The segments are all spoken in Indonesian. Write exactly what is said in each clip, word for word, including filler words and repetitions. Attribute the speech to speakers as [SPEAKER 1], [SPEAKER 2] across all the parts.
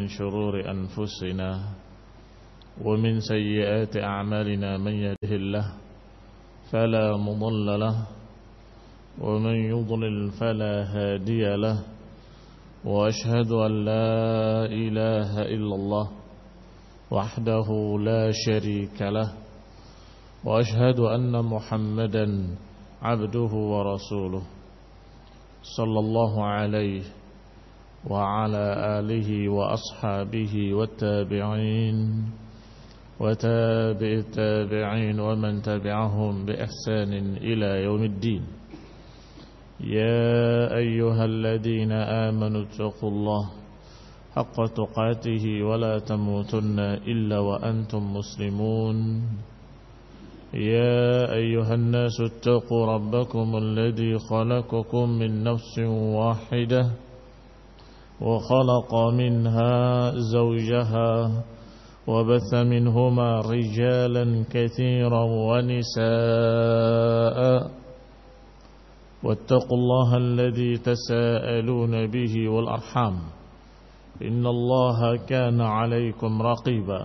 [SPEAKER 1] من شرور أنفسنا ومن سيئات أعمالنا من يهده الله فلا مضل له ومن يضلل فلا هادي له وأشهد أن لا إله إلا الله وحده لا شريك له وأشهد أن محمدا عبده ورسوله صلى الله عليه وعلى آله وأصحابه والتابعين وتابع التابعين ومن تبعهم بإحسان إلى يوم الدين. يا أيها الذين آمنوا اتقوا الله حق تقاته ولا تموتن إلا وأنتم مسلمون. يا أيها الناس اتقوا ربكم الذي خلقكم من نفس واحدة وخلق منها زوجها وبث منهما رجالا كثيرا ونساء واتقوا الله الذي تساءلون به والأرحام إن الله كان عليكم رقيبا.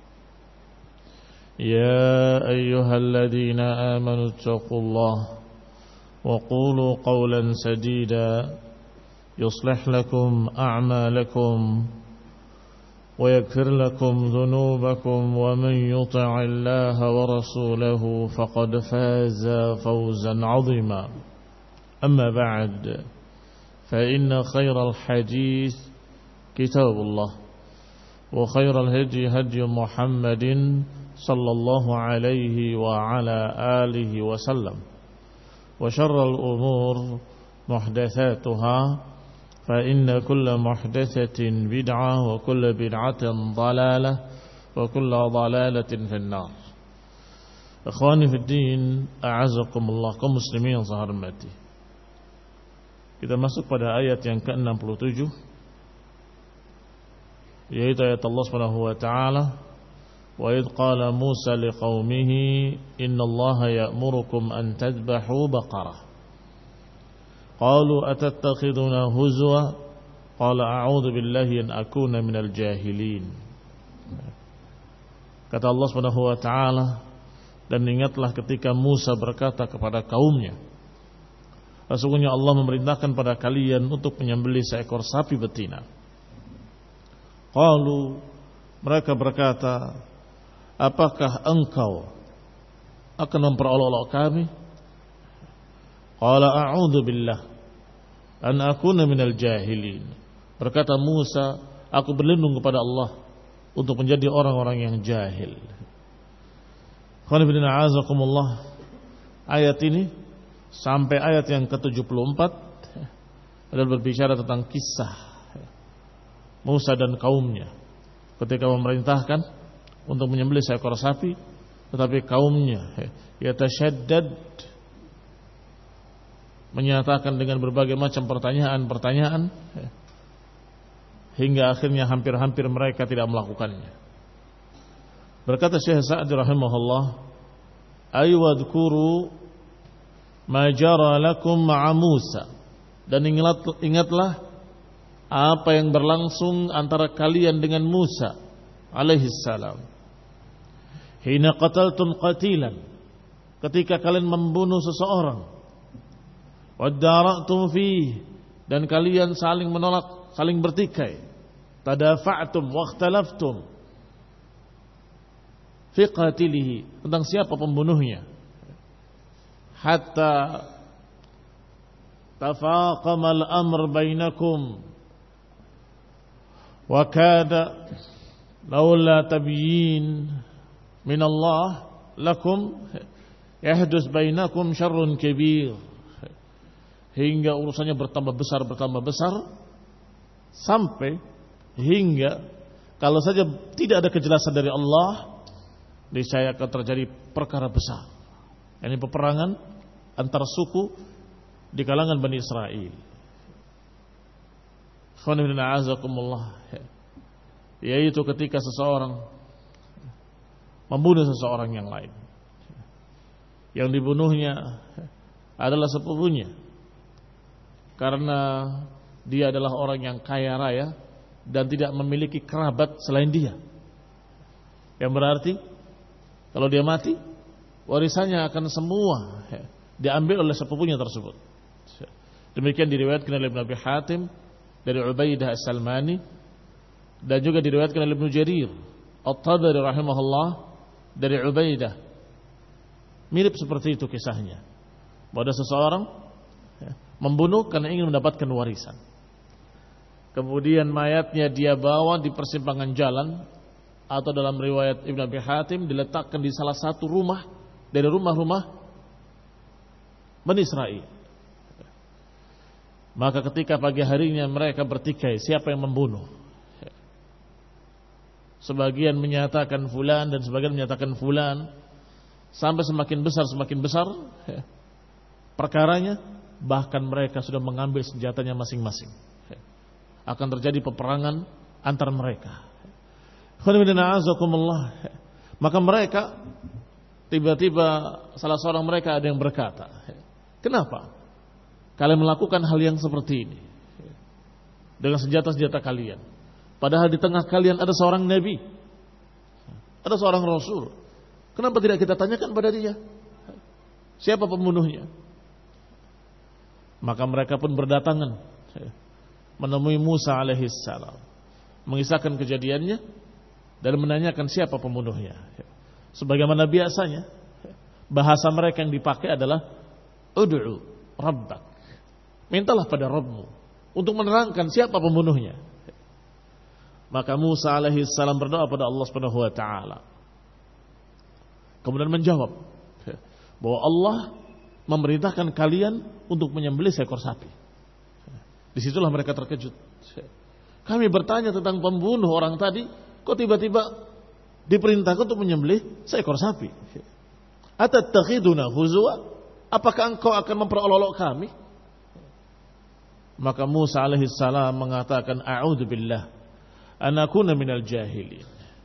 [SPEAKER 1] يا أيها الذين آمنوا اتقوا الله وقولوا قولا سديدا يصلح لكم أعمالكم ويغفر لكم ذنوبكم ومن يطع الله ورسوله فقد فاز فوزا عظيما. أما بعد فإن خير الحديث كتاب الله وخير الهدي هدي محمد صلى الله عليه وعلى آله وسلم وشر الأمور محدثاتها فإن كل محدثة بدعة وكل بدعة ضلالة وكل ضلالة في النار. Ikhwani fi din, a'azakumullah, kaum muslimin yang saya hormati. Kita masuk pada ayat yang ke enam puluh tujuh, yaitu ayat Allah Subhanahu wa taala, wa idh qala Musa liqaumihi innallaha ya'murukum an tadhbahu baqarah qalu atattakhiduna huzwa qala a'udzu billahi an akuna minal jahilin. Kata Allah Subhanahu wa taala, dan ingatlah ketika Musa berkata kepada kaumnya, sesungguhnya Allah memerintahkan pada kalian untuk menyembelih seekor sapi betina. Qalu, mereka berkata, apakah engkau akan memperolok-olok kami? Qala a'udzu billah an akuna minal jahilin. Berkata Musa, aku berlindung kepada Allah untuk menjadi orang-orang yang jahil. Qul inna a'azakumullah. Ayat ini sampai ayat yang ke tujuh puluh empat adalah berbicara tentang kisah Musa dan kaumnya ketika memerintahkan untuk menyembelih seekor sapi, tetapi kaumnya yatashaddad, menyatakan dengan berbagai macam pertanyaan-pertanyaan hingga akhirnya hampir-hampir mereka tidak melakukannya. Berkata Syekh Sa'di rahimahullah, aywadhkuru ma jara lakum ma'a Musa, dan ingatlah apa yang berlangsung antara kalian dengan Musa alaihi salam. Hina qataltum qatilan, ketika kalian membunuh seseorang, wadara'tum fihi, dan kalian saling menolak, saling bertikai, tadafa'tum wakhtalaftum fi qatilihi, tentang siapa pembunuhnya, hatta tafaqamal amr bainakum wa kada laula tabyin min Allah lakum yahdus bainakum syarrun kabir, hingga urusannya bertambah besar bertambah besar sampai hingga kalau saja tidak ada kejelasan dari Allah, niscaya akan terjadi perkara besar, yakni peperangan antar suku di kalangan Bani Israel. Yaitu ketika seseorang membunuh seseorang yang lain, yang dibunuhnya adalah sepupunya, karena dia adalah orang yang kaya raya dan tidak memiliki kerabat selain dia. Yang berarti kalau dia mati, warisannya akan semua diambil oleh sepupunya tersebut. Demikian diriwayatkan oleh Ibnu Abi Hatim dari Ubaidah As-Salmani, dan juga diriwayatkan oleh Ibnu Jarir At-Tabari rahimahullah dari Ubaidah. Mirip seperti itu kisahnya. Bahwa ada seseorang membunuh karena ingin mendapatkan warisan. Kemudian mayatnya dia bawa di persimpangan jalan, atau dalam riwayat Ibnu Abi Hatim diletakkan di salah satu rumah dari rumah-rumah Bani Israil. Maka ketika pagi harinya mereka bertikai siapa yang membunuh. Sebagian menyatakan fulan dan sebagian menyatakan fulan. Sampai semakin besar semakin besar perkaranya, bahkan mereka sudah mengambil senjatanya masing-masing. Akan terjadi peperangan antar mereka. Maka mereka tiba-tiba salah seorang mereka ada yang berkata, kenapa kalian melakukan hal yang seperti ini dengan senjata-senjata kalian, padahal di tengah kalian ada seorang nabi, ada seorang rasul. Kenapa tidak kita tanyakan pada dia siapa pembunuhnya? Maka mereka pun berdatangan menemui Musa alaihissalam, mengisahkan kejadiannya dan menanyakan siapa pembunuhnya. Sebagaimana biasanya bahasa mereka yang dipakai adalah ud'u rabbak, mintalah pada Rabbmu untuk menerangkan siapa pembunuhnya. Maka Musa alaihissalam berdoa pada Allah subhanahu wa ta'ala, kemudian menjawab bahwa Allah memerintahkan kalian untuk menyembelih seekor sapi. Disitulah mereka terkejut. Kami bertanya tentang pembunuh orang tadi, kok tiba-tiba diperintahkan untuk menyembelih seekor sapi? Atattakhiduna huzwa? Apakah engkau akan memperolok kami? Maka Musa alaihissalam mengatakan, a'udzubillah an akuna minal jahilin.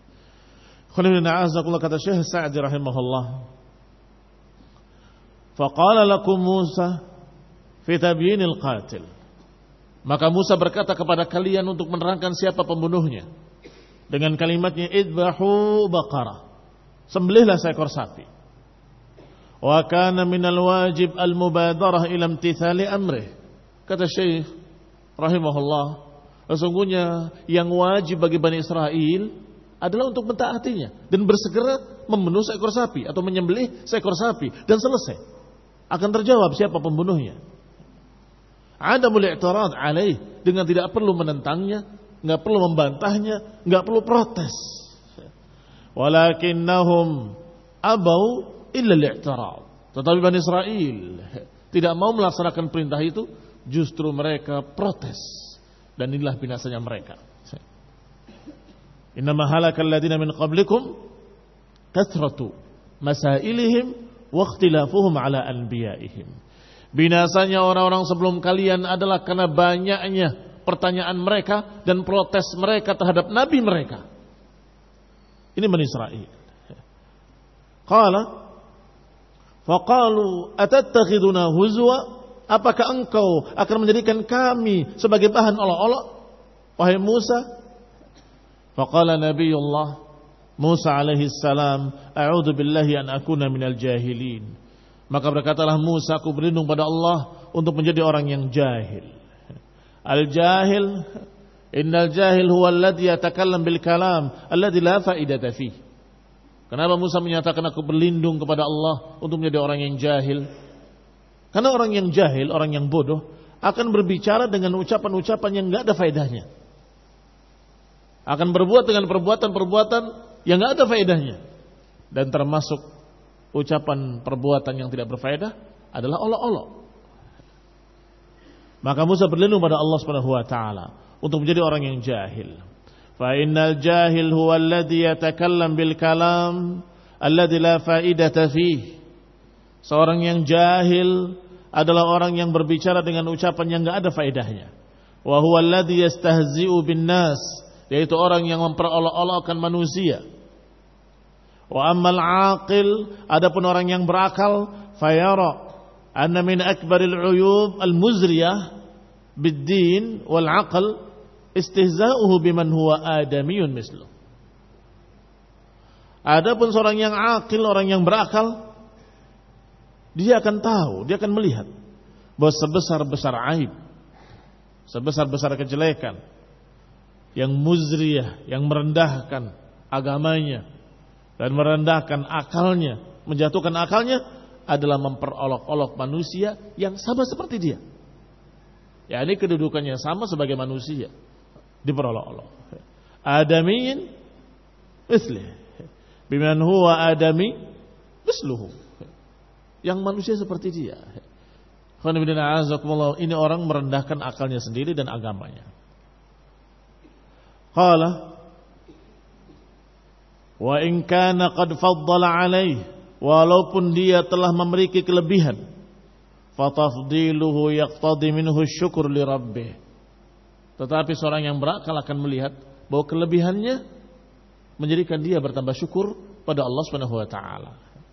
[SPEAKER 1] Kata Syekh Sa'di rahimahullah, faqala lakum Musa fi tabyinil qatil. Maka Musa berkata kepada kalian untuk menerangkan siapa pembunuhnya dengan kalimatnya idbahu baqarah, sembelihlah seekor sapi. Wa kana minal wajib al mubadarah ila imtithali amrih. Kata Syekh rahimahullah, sesungguhnya yang wajib bagi Bani Israel adalah untuk mentaatinya dan bersegera membunuh seekor sapi atau menyembelih seekor sapi, dan selesai. Akan terjawab siapa pembunuhnya. Adamul i'tirad alaih, dengan tidak perlu menentangnya, enggak perlu membantahnya, enggak perlu protes. Walakinnahum abau illa al-i'tirad. Tetapi Bani Israel tidak mau melaksanakan perintah itu, justru mereka protes, dan inilah binasanya mereka. Innama halakal ladina min qablikum kathratu masailihim wa ikhtilafuhum ala anbiya'ihim. Binasanya orang-orang sebelum kalian adalah karena banyaknya pertanyaan mereka dan protes mereka terhadap nabi mereka. Ini Bani Israil. Qala faqalu atattakhiduna huzwa? Apakah engkau akan menjadikan kami sebagai bahan olok-olok, wahai Musa? Faqala Nabiullah Musa alaihi salam, a'udzu billahi an akuna minal jahilin. Maka berkatalah Musa, aku berlindung pada Allah untuk menjadi orang yang jahil. Al-jahil, innal jahil huwa alladhi yatakallam bil kalam alladhi la fa'idata fihi. Kenapa Musa menyatakan aku berlindung kepada Allah untuk menjadi orang yang jahil? Karena orang yang jahil, orang yang bodoh akan berbicara dengan ucapan-ucapan yang enggak ada faedahnya. Akan berbuat dengan perbuatan-perbuatan yang enggak ada faedahnya. Dan termasuk ucapan perbuatan yang tidak berfaedah adalah olok-olok. Maka Musa berlindung pada Allah Subhanahu wa taala untuk menjadi orang yang jahil. Fa innal jahil huwa alladhi yatakallam bil kalam alladhi la faidata fihi. Seorang yang jahil adalah orang yang berbicara dengan ucapan yang enggak ada faedahnya. Wa huwa alladhi yastahzi'u bin nas, yaitu orang yang memperolok-olokkan manusia. Wa ammal aqil, adapun orang yang berakal, fayara anna min akbaril uyub al-muzriyah bid-din wal aql istihza'uhu biman huwa adamiyun misluh. Adapun seorang yang akil, orang yang berakal, dia akan tahu, dia akan melihat bahwa sebesar-besar aib, sebesar-besar kejelekan yang muzriyah, yang merendahkan agamanya dan merendahkan akalnya, menjatuhkan akalnya, adalah memperolok-olok manusia yang sama seperti dia. Ya, ini kedudukannya sama sebagai manusia, diperolok-olok. Adamiyin mislih, biman huwa adami misluhu, yang manusia seperti dia. Ini orang merendahkan akalnya sendiri dan agamanya. Qala wa in kana qad faddala alaihi, walaupun dia telah memiliki kelebihan, fatafdiluhu yaqtadi minhu syukur li rabbih, tetapi seorang yang berakal akan melihat bahwa kelebihannya menjadikan dia bertambah syukur pada Allah Subhanahu wa taala.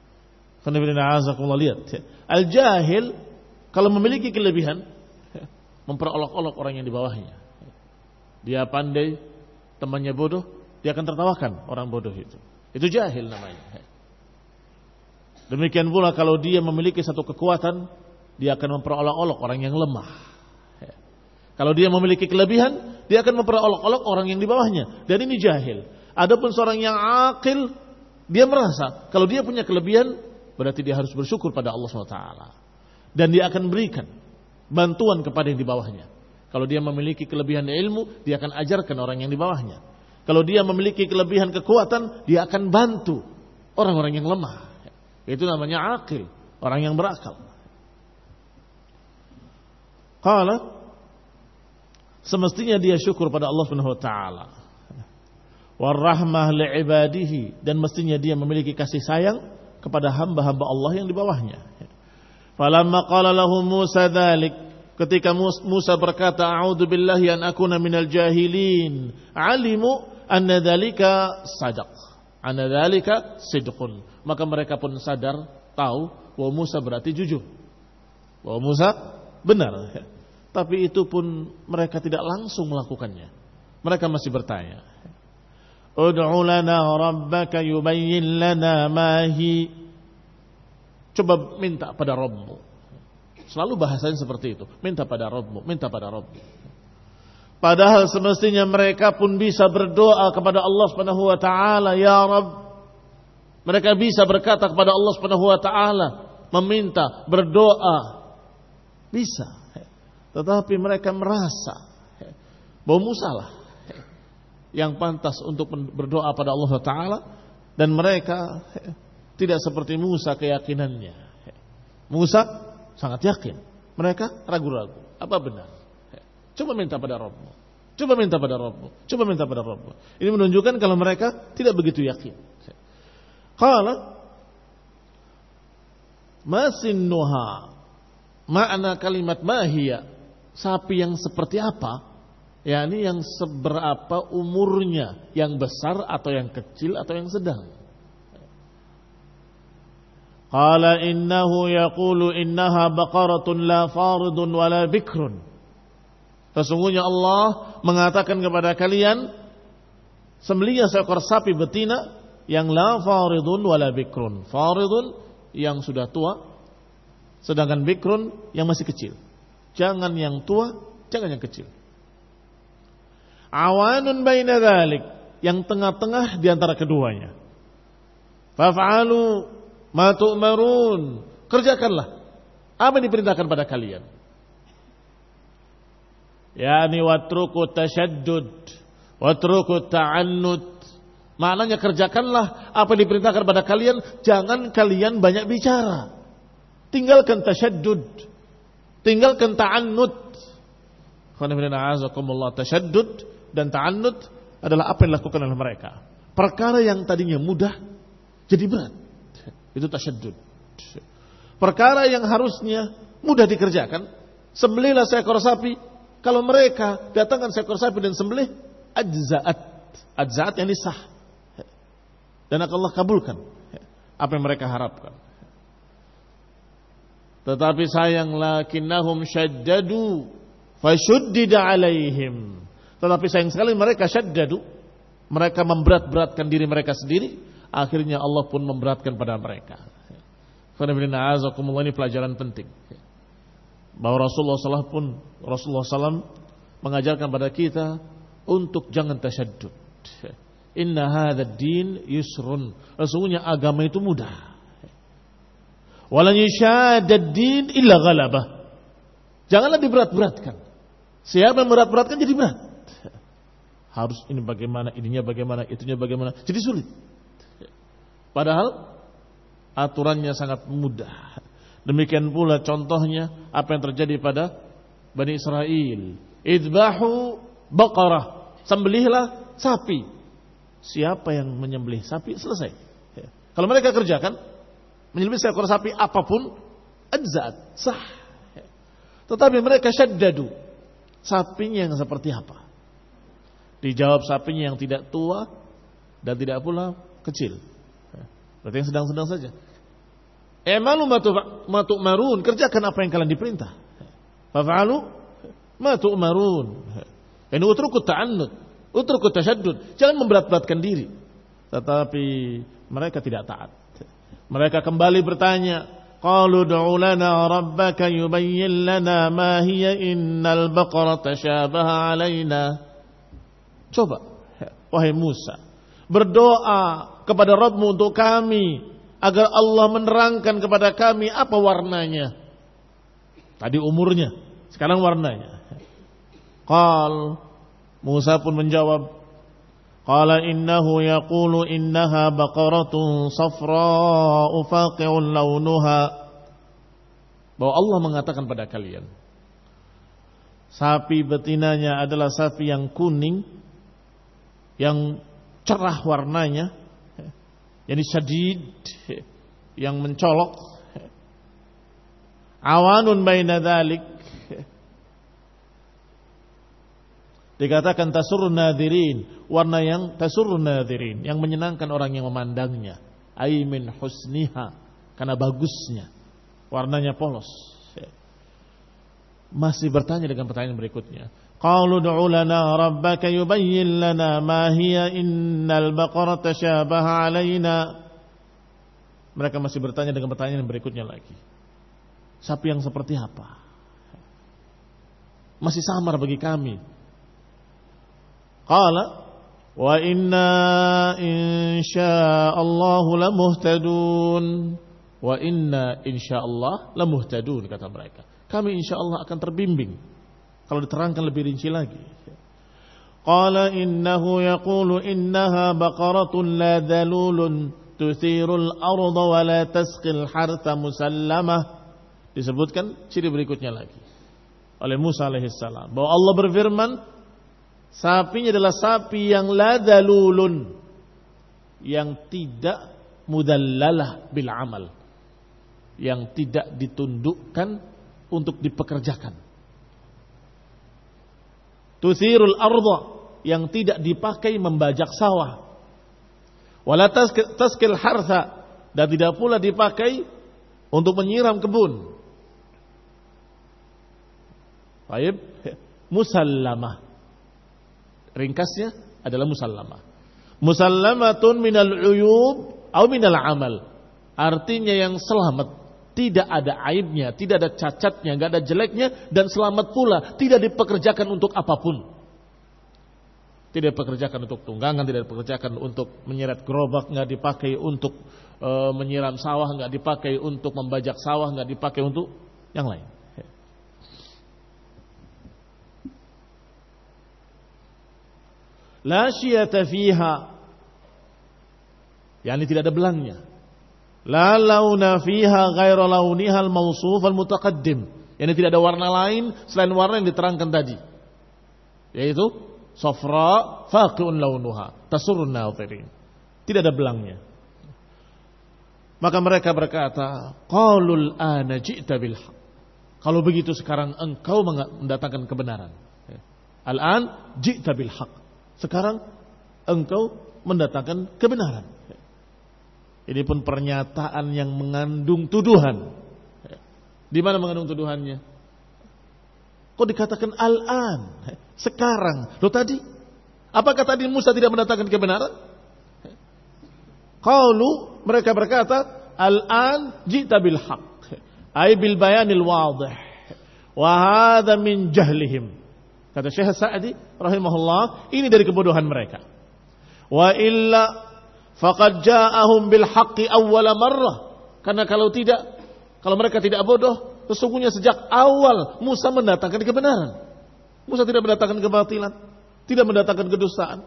[SPEAKER 1] Lihat, al-jahil kalau memiliki kelebihan memperolok-olok orang yang di bawahnya. Dia pandai, temannya bodoh, dia akan tertawakan orang bodoh itu. Itu jahil namanya. Demikian pula kalau dia memiliki satu kekuatan, dia akan memperolok-olok orang yang lemah. Kalau dia memiliki kelebihan, dia akan memperolok-olok orang yang di bawahnya. Dan ini jahil. Adapun seorang yang akil, dia merasa kalau dia punya kelebihan, berarti dia harus bersyukur pada Allah subhanahu wa taala. Dan dia akan berikan bantuan kepada yang di bawahnya. Kalau dia memiliki kelebihan ilmu, dia akan ajarkan orang yang di bawahnya. Kalau dia memiliki kelebihan kekuatan, dia akan bantu orang-orang yang lemah. Itu namanya akil, orang yang berakal. Qala, semestinya dia syukur pada Allah Subhanahu wa taala. Warahmah li'ibadihi, dan mestinya dia memiliki kasih sayang kepada hamba-hamba Allah yang di bawahnya. Falamma qala lahu Musa dzalik, ketika Musa berkata a'udzu billahi an akuna minal jahilin, alimu anna dzalika sadaq, anna dzalika sidqun, maka mereka pun sadar, tahu bahwa Musa berarti jujur, bahwa Musa benar. Tapi itu pun mereka tidak langsung melakukannya. Mereka masih bertanya, ud'u lana rabbaka yubayyin lana ma hi. Coba minta pada Rabbmu. Selalu bahasanya seperti itu, minta pada Rabbmu, minta pada Rabbmu. Padahal semestinya mereka pun bisa berdoa kepada Allah Subhanahu wa taala, ya Rabb. Mereka bisa berkata kepada Allah Subhanahu wa taala, meminta, berdoa. Bisa. Tetapi mereka merasa bahwa Musa lah yang pantas untuk berdoa pada Allah Subhanahu wa taala, dan mereka tidak seperti Musa keyakinannya. Musa sangat yakin, mereka ragu-ragu. Apa benar? Coba minta pada Rabbmu. Coba minta pada Rabbmu. Coba minta pada Rabbmu. Ini menunjukkan kalau mereka tidak begitu yakin. Qala ma sinnuha, makna kalimat mahia, sapi yang seperti apa? yakni yang seberapa umurnya, yang besar atau yang kecil atau yang sedang. Qala innahu yaqulu innaha baqaratun la faridun wala bikrun. Sesungguhnya Allah mengatakan kepada kalian, sembelihnya seekor sapi betina yang la faridun wala bikrun. Faridun yang sudah tua, sedangkan bikrun yang masih kecil. Jangan yang tua, jangan yang kecil. Awanun baina dzalik, yang tengah-tengah di antara keduanya. Faf'alu ma tu'marun, kerjakanlah apa yang diperintahkan pada kalian. Yani watruku tashaddud, watruku ta'annud. Maknanya kerjakanlah apa yang diperintahkan pada kalian, jangan kalian banyak bicara. Tinggalkan tashaddud, tinggalkan ta'annud. Tashaddud dan ta'annud adalah apa yang dilakukan oleh mereka. Perkara yang tadinya mudah jadi berat. Itu tasyaddud. Perkara yang harusnya mudah dikerjakan, sembelihlah seekor sapi. Kalau mereka datangkan seekor sapi dan sembelih, ajza'at. Ajza'at yang sah. Dan Allah kabulkan apa yang mereka harapkan. Tetapi sayang, lakinnahum syaddadu fashuddida alaihim. Tetapi sayang sekali mereka syaddadu, mereka memberat-beratkan diri mereka sendiri, akhirnya Allah pun memberatkan pada mereka. Ini pelajaran penting. Bahwa Rasulullah shallallahu alaihi wasallam pun Rasulullah shallallahu alaihi wasallam mengajarkan pada kita untuk jangan tasyaddud. Inna hadzal din yusrun. Sesungguhnya agama itu mudah. Walan yashaddad din illa ghalabah. Janganlah diberat-beratkan. Siapa yang berat-beratkan jadi berat. Harus ini bagaimana, ininya bagaimana, itunya bagaimana. Jadi sulit. Padahal aturannya sangat mudah. Demikian pula contohnya apa yang terjadi pada Bani Israel. Idbahu baqarah. Sembelihlah sapi. Siapa yang menyembelih sapi selesai. Kalau mereka kerjakan menyembelih seekor sapi apapun ajzat, sah. Tetapi mereka syaddadu. Sapinya yang seperti apa? Dijawab sapinya yang tidak tua dan tidak pula kecil. Berarti yang sedang-sedang saja. I'malu ma tu'marun, kerjakan apa yang kalian diperintah. Faf'alu ma tu'marun. Ini utruku ta'annud, utruku tasyaddud. Jangan memberat-beratkan diri. Tetapi mereka tidak taat. Mereka kembali bertanya, qalu ud'u lana rabbaka yubayyin lana ma hiya innal baqara tashabaha 'alaina. Coba, wahai Musa, berdoa kepada Rabbmu untuk kami agar Allah menerangkan kepada kami apa warnanya. Tadi umurnya, sekarang warnanya. Qal, Musa pun menjawab, qala innahu yaqulu innaha baqaratun safra'u faqi'un launuha. Bahwa Allah mengatakan pada kalian, sapi betinanya adalah sapi yang kuning, yang cerah warnanya, yang syadid, yang mencolok. Awanun baina dzalik, dikatakan tasurrun nadhirin, warna yang tasurrun nadhirin, yang menyenangkan orang yang memandangnya. Ai min husniha, karena bagusnya, warnanya polos. Masih bertanya dengan pertanyaan berikutnya. Qalu ud'u lana rabbaka yubayyin lana ma hiya innal baqara tashabaha 'alaina. Mereka masih bertanya dengan pertanyaan berikutnya lagi. Sapi yang seperti apa? Masih samar bagi kami. Qala wa inna insyaallah lamuhtadun. Wa inna insyaallah lamuhtadun, kata mereka. Kami insyaallah akan terbimbing. Kalau diterangkan lebih rinci lagi. Qala innahu yaqulu innaha baqaratun la dhalulun tuthirul arda wa la tasqil hartha musallamah. Disebutkan ciri berikutnya lagi oleh Musa alaihissalam, bahwa Allah berfirman, sapinya adalah sapi yang la dhalulun, yang tidak mudallalah bil amal, yang tidak ditundukkan untuk dipekerjakan. Tuthirul arda, yang tidak dipakai membajak sawah. Wala taskil hartha, dan tidak pula dipakai untuk menyiram kebun. Baik, musallamah. Ringkasnya adalah musallamah. Musallamatun minal uyub atau minal amal. Artinya yang selamat, tidak ada aibnya, tidak ada cacatnya, enggak ada jeleknya, dan selamat pula, tidak dipekerjakan untuk apapun. Tidak dipekerjakan untuk tunggangan, tidak dipekerjakan untuk menyeret gerobak, enggak dipakai untuk e, menyiram sawah, enggak dipakai untuk membajak sawah, enggak dipakai untuk yang lain. La syiyata fiha, yakni tidak ada belangnya. La launa fiha ghaira launiha al-mawsuf al-mutaqaddim. Yani tidak ada warna lain selain warna yang diterangkan tadi. Yaitu safra faqi'un launuha tasurrun nadhirin. Tidak ada belangnya. Maka mereka berkata, qalul ana ji'ta bil haqq. Kalau begitu sekarang engkau mendatangkan kebenaran. Al-an ji'ta bil haqq. Sekarang engkau mendatangkan kebenaran. Ini pun pernyataan yang mengandung tuduhan. Di mana mengandung tuduhannya? Kok dikatakan al-an? Sekarang, lo tadi, apakah tadi Musa tidak mendatangkan kebenaran? Qalu, mereka berkata, al-an ji'ta bil haqq, ay bil bayanil wadih, wa hadha min jahlihim. Kata Syekh Sa'di rahimahullah, ini dari kebodohan mereka. Wa illa faqad ja'ahum bil haqqi awwala marrah. Karena kalau tidak, kalau mereka tidak bodoh, sesungguhnya sejak awal Musa mendatangkan kebenaran. Musa tidak mendatangkan kebatilan, tidak mendatangkan kedustaan.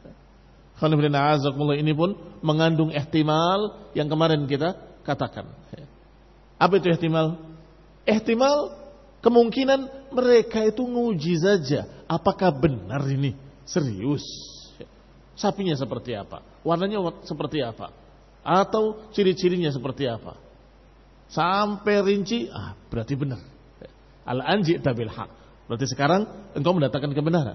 [SPEAKER 1] Ini pun mengandung ihtimal yang kemarin kita katakan. Apa itu ihtimal? Ihtimal kemungkinan mereka itu nguji saja. Apakah benar ini? Serius. Sapinya seperti apa? Warnanya seperti apa? Atau ciri-cirinya seperti apa? Sampai rinci, ah berarti benar. Al-anji tabil haq. Berarti sekarang engkau mendatangkan kebenaran.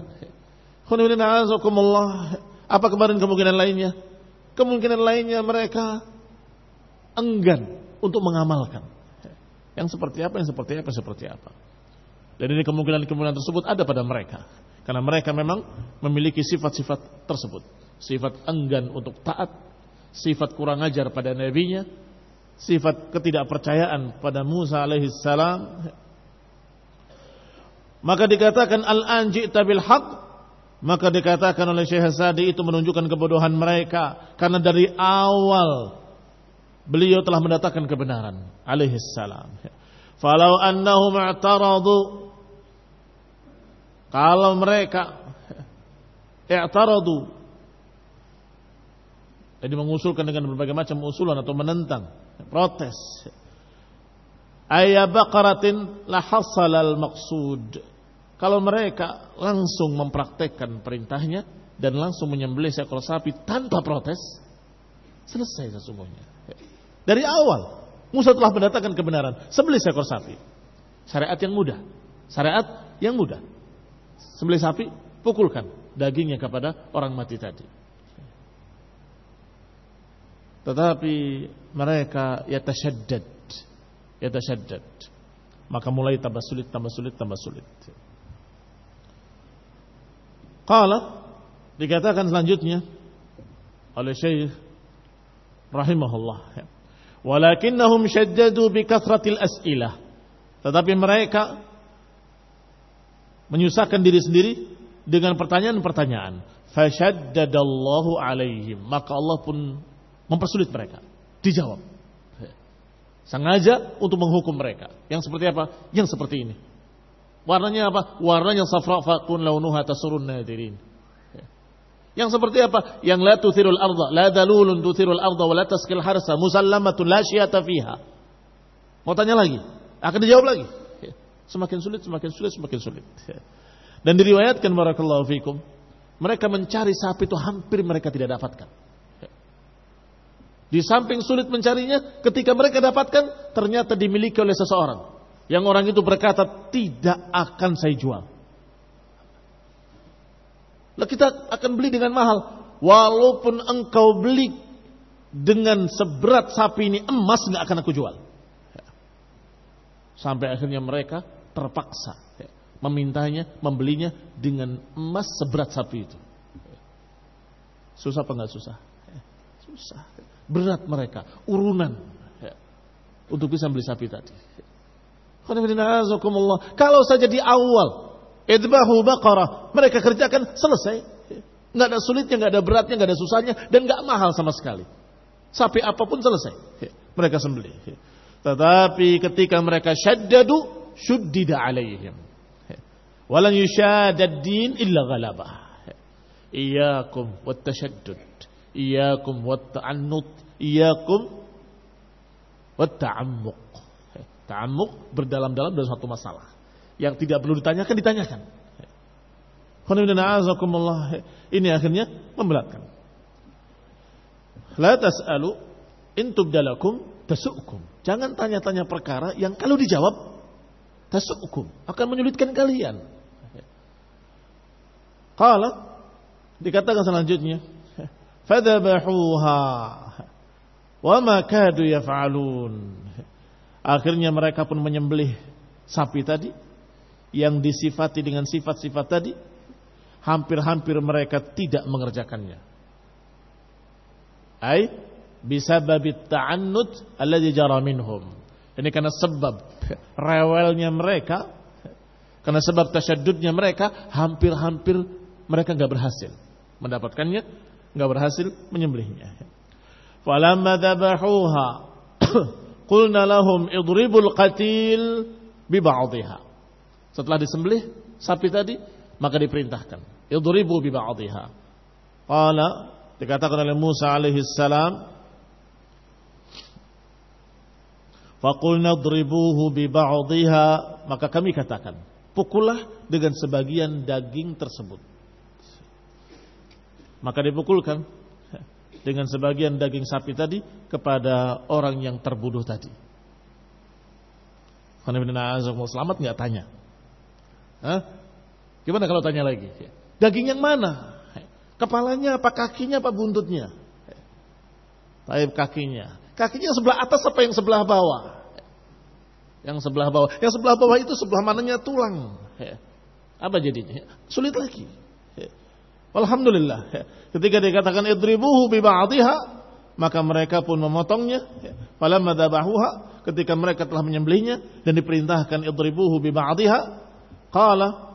[SPEAKER 1] Apa kemarin kemungkinan lainnya? Kemungkinan lainnya mereka enggan untuk mengamalkan. Yang seperti apa, yang seperti apa, seperti apa. Dan ini kemungkinan-kemungkinan tersebut ada pada mereka. Karena mereka memang memiliki sifat-sifat tersebut. Sifat enggan untuk taat, sifat kurang ajar pada nabinya, sifat ketidakpercayaan pada Musa alaihissalam. Maka dikatakan al-an ji'ta bil haqq, maka dikatakan oleh Syekh Sa'di itu menunjukkan kebodohan mereka, karena dari awal beliau telah mendatangkan kebenaran alaihi salam. Falau annahum i'taradu, kalau mereka i'taradu, jadi mengusulkan dengan berbagai macam usulan atau menentang, protes, ayya baqaratin la hasalal maqsud. Kalau mereka langsung mempraktekkan perintahnya dan langsung menyembelih seekor sapi tanpa protes, selesai sesungguhnya. Dari awal Musa telah mendatangkan kebenaran, sembelih seekor sapi. Syariat yang mudah, syariat yang mudah. Sembelih sapi, pukulkan dagingnya kepada orang mati tadi. Tetapi mereka yatashaddad, yatashaddad. Maka mulai tambah sulit, tambah sulit, tambah sulit. Qala, dikatakan selanjutnya oleh Syekh rahimahullah, walakinnahum syaddadu bi kathratil as'ilah. Tetapi mereka menyusahkan diri sendiri dengan pertanyaan-pertanyaan. Fasyaddadallahu alaihim, maka Allah pun mempersulit mereka. Dijawab. Sengaja untuk menghukum mereka. Yang seperti apa? Yang seperti ini. Warnanya apa? Warnanya safra faqun launuha tasurun nadirin. Yang seperti apa? Yang la tuthirul arda, la dalulun tuthirul arda wa la taskil harsa, musallamatun la syiyata fiha. Mau tanya lagi? Akan dijawab lagi. Semakin sulit, semakin sulit, semakin sulit. Dan diriwayatkan barakallahu fikum, mereka mencari sapi itu hampir mereka tidak dapatkan. Di samping sulit mencarinya, ketika mereka dapatkan ternyata dimiliki oleh seseorang. Yang orang itu berkata, tidak akan saya jual. Lah kita akan beli dengan mahal. Walaupun engkau beli dengan seberat sapi ini emas, nggak akan aku jual. Sampai akhirnya mereka terpaksa memintanya, membelinya dengan emas seberat sapi itu. Susah apa nggak susah? Susah. Berat mereka, urunan untuk bisa beli sapi tadi. Kalau saja di awal idbahu baqarah mereka kerjakan, selesai. Nggak ada sulitnya, nggak ada beratnya, nggak ada susahnya, dan nggak mahal sama sekali. Sapi apapun selesai mereka sembelih. Tetapi ketika mereka syaddadu, syuddida alaihim. Walan yushadad din illa ghalabah. Iyyakum wat tashaddud, iyyakum wat ta'annut, iyyakum wat ta'ammuq. Ta'ammuq berdalam-dalam dalam satu masalah yang tidak perlu ditanyakan, ditanyakan. Ini akhirnya memberatkan. La tas'alu in tubdalakum tasu'kum. Jangan tanya-tanya perkara yang kalau dijawab tasu'kum, akan menyulitkan kalian. Qala, dikatakan selanjutnya, fadhabahuha wa ma kadu yaf'alun. Akhirnya mereka pun menyembelih sapi tadi yang disifati dengan sifat-sifat tadi, hampir-hampir mereka tidak mengerjakannya. Ai bisababit ta'annud alladhi jara minhum. Ini karena sebab rewelnya mereka, karena sebab tasyaddudnya mereka, hampir-hampir mereka enggak berhasil mendapatkannya, enggak berhasil menyembelihnya. Falamma dhabahuha qulna lahum idribul qatil bi ba'dihha. Setelah disembelih sapi tadi, maka diperintahkan idribu bi ba'dihha. Qala, dikatakan oleh Musa alaihi salam, faqulna idribuhu bi ba'dihha, maka kami katakan, pukullah dengan sebagian daging tersebut. Maka dipukulkan dengan sebagian daging sapi tadi kepada orang yang terbunuh tadi. Selamat enggak tanya? Hah? Gimana kalau tanya lagi? Daging yang mana? Kepalanya apa kakinya apa buntutnya? Taib kakinya. Kakinya sebelah atas apa yang sebelah bawah? Yang sebelah bawah. Yang sebelah bawah itu sebelah mananya tulang. Apa jadinya? Sulit lagi. Alhamdulillah. Ketika dikatakan idribuhu bi ba'dihha, maka mereka pun memotongnya. Falamma dhabahuha, ketika mereka telah menyembelihnya dan diperintahkan idribuhu bi ba'dihha, qala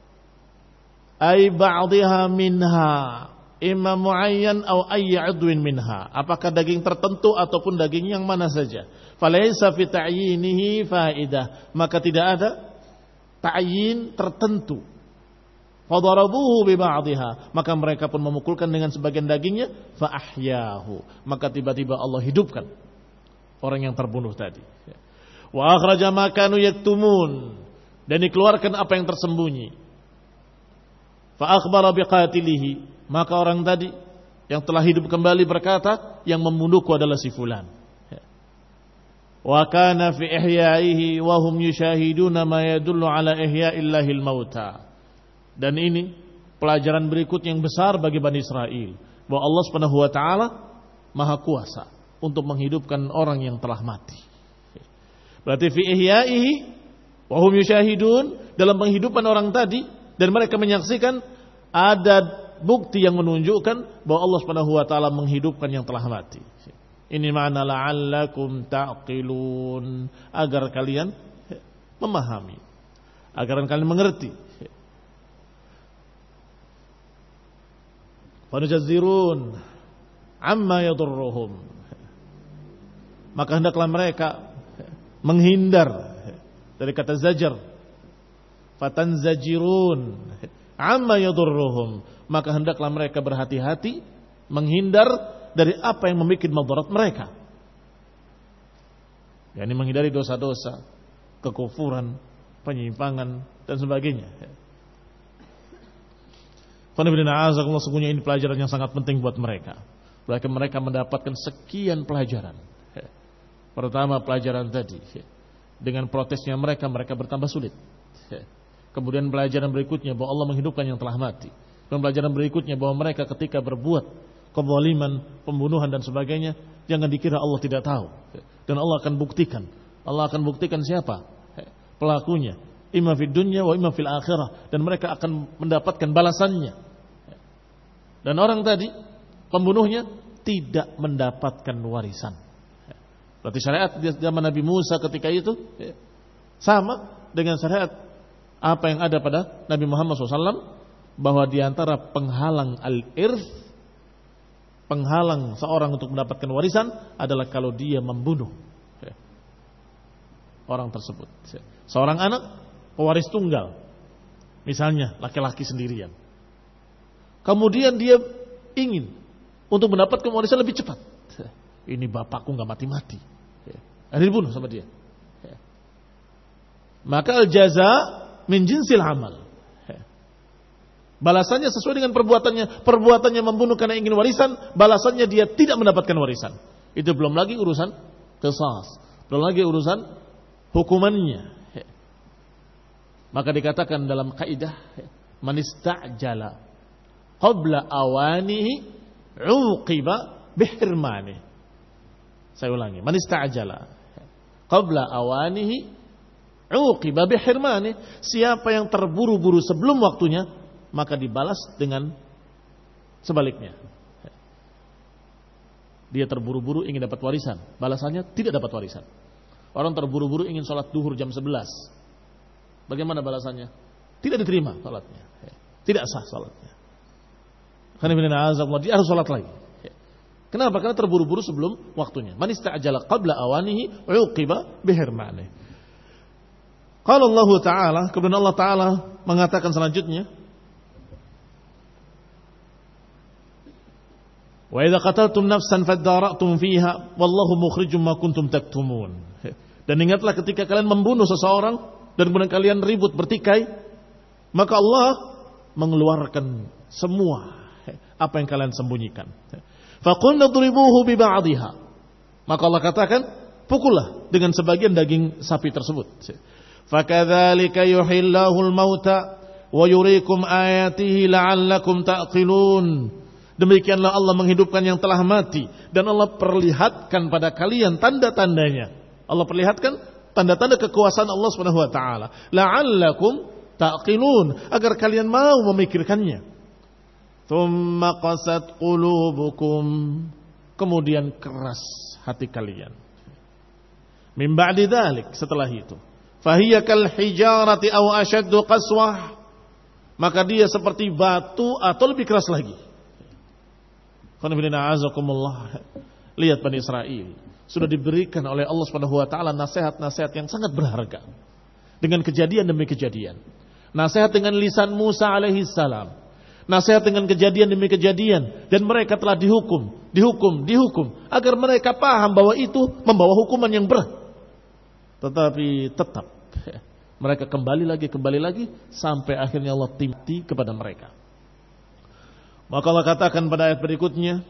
[SPEAKER 1] ay ba'dihha minha imma muayyan aw ayy 'udwin minha. Apakah daging tertentu ataupun daging yang mana saja. Falaysa fi ta'yinihi fa'idah. Maka tidak ada ta'yin tertentu. Fadarabuhu bi ba'dihha. Maka mereka pun memukulkan dengan sebagian dagingnya, fa ahyahu. Maka tiba-tiba Allah hidupkan orang yang terbunuh tadi. Wa akhraja ma kanu yaktumun. Dan dikeluarkan apa yang tersembunyi. Fa akhbara biqatilihi, maka orang tadi yang telah hidup kembali berkata, yang membunuhku adalah si fulan. Wa kana fi ihya'ihi wa hum yushahiduna ma yadullu ala ihya'illahil mauta. Dan ini pelajaran berikut yang besar bagi Bani Israel, bahwa Allah Subhanahu wa taala Maha Kuasa untuk menghidupkan orang yang telah mati. Berarti fi ihya'ihi wa hum yushahidun, dalam menghidupkan orang tadi dan mereka menyaksikan, ada bukti yang menunjukkan bahwa Allah Subhanahu wa taala menghidupkan yang telah mati. Ini makna la'allakum ta'qilun, agar kalian memahami, agar kalian mengerti. Fanujazirun amma yadurruhum, maka hendaklah mereka menghindar dari kata zajar. Fatanzajirun amma yadurruhum, maka hendaklah mereka berhati-hati menghindar dari apa yang membuat madarat mereka. yakni menghindari dosa-dosa, kekufuran, penyimpangan dan sebagainya. Sesungguhnya ini pelajaran yang sangat penting buat mereka. Bahkan mereka mendapatkan sekian pelajaran. Pertama pelajaran tadi, dengan protesnya mereka, mereka bertambah sulit. Kemudian pelajaran berikutnya bahwa Allah menghidupkan yang telah mati. Dan pelajaran berikutnya bahwa mereka ketika berbuat kezaliman, pembunuhan dan sebagainya, jangan dikira Allah tidak tahu. Dan Allah akan buktikan. Allah akan buktikan siapa pelakunya, imma fid dunya wa imma fil akhirah, dan mereka akan mendapatkan balasannya. Dan orang tadi, pembunuhnya, tidak mendapatkan warisan. Berarti syariat di zaman Nabi Musa ketika itu sama dengan syariat apa yang ada pada Nabi Muhammad shallallahu alaihi wasallam, bahwa diantara penghalang al-irth, penghalang seorang untuk mendapatkan warisan adalah kalau dia membunuh orang tersebut. Seorang anak pewaris tunggal, misalnya laki-laki sendirian, kemudian dia ingin untuk mendapatkan warisan lebih cepat. Ini bapakku nggak mati-mati, akhirnya dibunuh sama dia. Maka al-jaza min jinsil amal, balasannya sesuai dengan perbuatannya. Perbuatannya membunuh karena ingin warisan, balasannya dia tidak mendapatkan warisan. Itu belum lagi urusan qisas, belum lagi urusan hukumannya. Maka dikatakan dalam kaidah, man ista'jala qabla awanihi uqiba bihirmanihi. Saya ulangi, man ista'jala qabla awanihi uqiba bihirmanihi. Siapa yang terburu-buru sebelum waktunya, maka dibalas dengan sebaliknya. Dia terburu-buru ingin dapat warisan, balasannya tidak dapat warisan. Orang terburu-buru ingin sholat duhur jam sebelas, bagaimana balasannya? Tidak diterima sholatnya, tidak sah sholatnya. Karena dia harus sholat lagi. Kenapa? Karena terburu-buru sebelum waktunya. Man ista'jala qabla awanihi uqiba bihirmanihi. Qala Allah Ta'ala, kemudian Allah Ta'ala mengatakan selanjutnya, wa idza qataltum nafsan fadara'tum fiha wallahu mukhrijum ma kuntum taktumun. Dan ingatlah ketika kalian membunuh seseorang dan kemudian kalian ribut bertikai, maka Allah mengeluarkan semua apa yang kalian sembunyikan. Faqulna dribuhu bi ba'dihha. Maka Allah katakan, pukullah dengan sebagian daging sapi tersebut. Fakadzalika yuhillahul mauta wa yuriikum ayatihi la'allakum ta'qilun. Demikianlah Allah menghidupkan yang telah mati dan Allah perlihatkan pada kalian tanda-tandanya. Allah perlihatkan tanda-tanda kekuasaan Allah Subhanahu wa taala. La'allakum ta'qilun, agar kalian mau memikirkannya. Tsumma qasat qulubukum, kemudian keras hati kalian. Min ba'di dzalik, setelah itu, fahiya kal hijarati aw ashaddu qaswah, maka dia seperti batu atau lebih keras lagi. Lihat Bani Israel sudah diberikan oleh Allah Subhanahu wa taala nasihat-nasihat yang sangat berharga dengan kejadian demi kejadian. Nasihat dengan lisan Musa alaihi salam, nasihat dengan kejadian demi kejadian, dan mereka telah dihukum, dihukum, dihukum agar mereka paham bahwa itu membawa hukuman yang berat. Tetapi tetap mereka kembali lagi, kembali lagi sampai akhirnya Allah timti kepada mereka. Maka Allah katakan pada ayat berikutnya,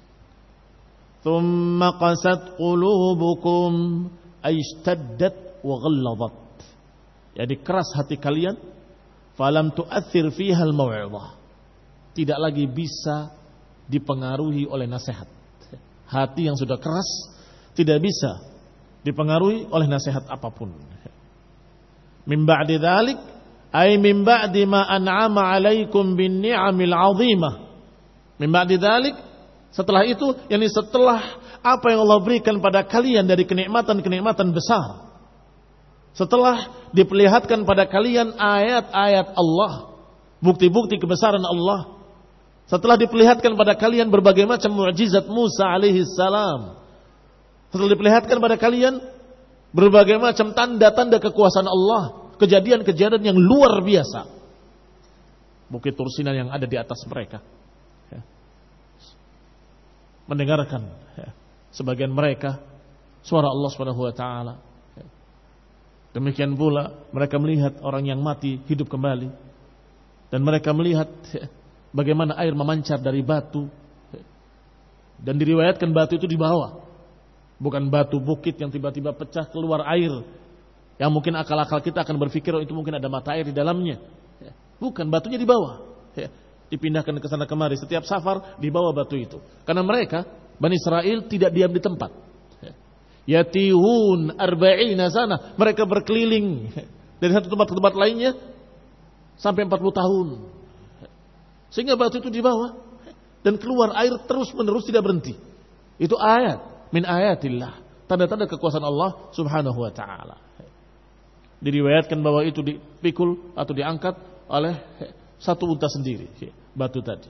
[SPEAKER 1] "Tsumma qasat qulubukum ay ishtaddat wa ghalladat." Jadi keras hati kalian, falam tu'athir fiha al-mau'izah. Tidak lagi bisa dipengaruhi oleh nasihat. Hati yang sudah keras tidak bisa dipengaruhi oleh nasihat apapun. Min ba'di dzalik ay min ba'di ma an'ama 'alaikum bin ni'amil 'azimah. Min ba'di dzalik, setelah itu, yakni setelah apa yang Allah berikan pada kalian dari kenikmatan-kenikmatan besar. Setelah diperlihatkan pada kalian ayat-ayat Allah, bukti-bukti kebesaran Allah. Setelah diperlihatkan pada kalian berbagai macam mukjizat Musa alaihi salam. Setelah diperlihatkan pada kalian berbagai macam tanda-tanda kekuasaan Allah, kejadian-kejadian yang luar biasa. Bukit Tursinan yang ada di atas mereka. Ya. Mendengarkan ya, sebagian mereka suara Allah Subhanahu wa taala. Ya. Demikian pula mereka melihat orang yang mati hidup kembali. Dan mereka melihat ya, bagaimana air memancar dari batu. Ya. Dan diriwayatkan batu itu di bawah. Bukan batu bukit yang tiba-tiba pecah keluar air. Yang mungkin akal-akal kita akan berpikir oh, itu mungkin ada mata air di dalamnya. Ya. Bukan, batunya di bawah. Ya. Dipindahkan ke sana kemari. Setiap safar di bawah batu itu. Karena mereka, Bani Israel tidak diam di tempat. Ya. Yatihun arba'ina sana. Mereka berkeliling ya, dari satu tempat ke tempat lainnya sampai empat puluh tahun. Ya. Sehingga batu itu di bawah. Ya. Dan keluar air terus menerus tidak berhenti. Itu ayat. Min ayatillah. Tanda-tanda kekuasaan Allah Subhanahu wa ta'ala. Diriwayatkan bahwa itu dipikul atau diangkat oleh satu unta sendiri, batu tadi.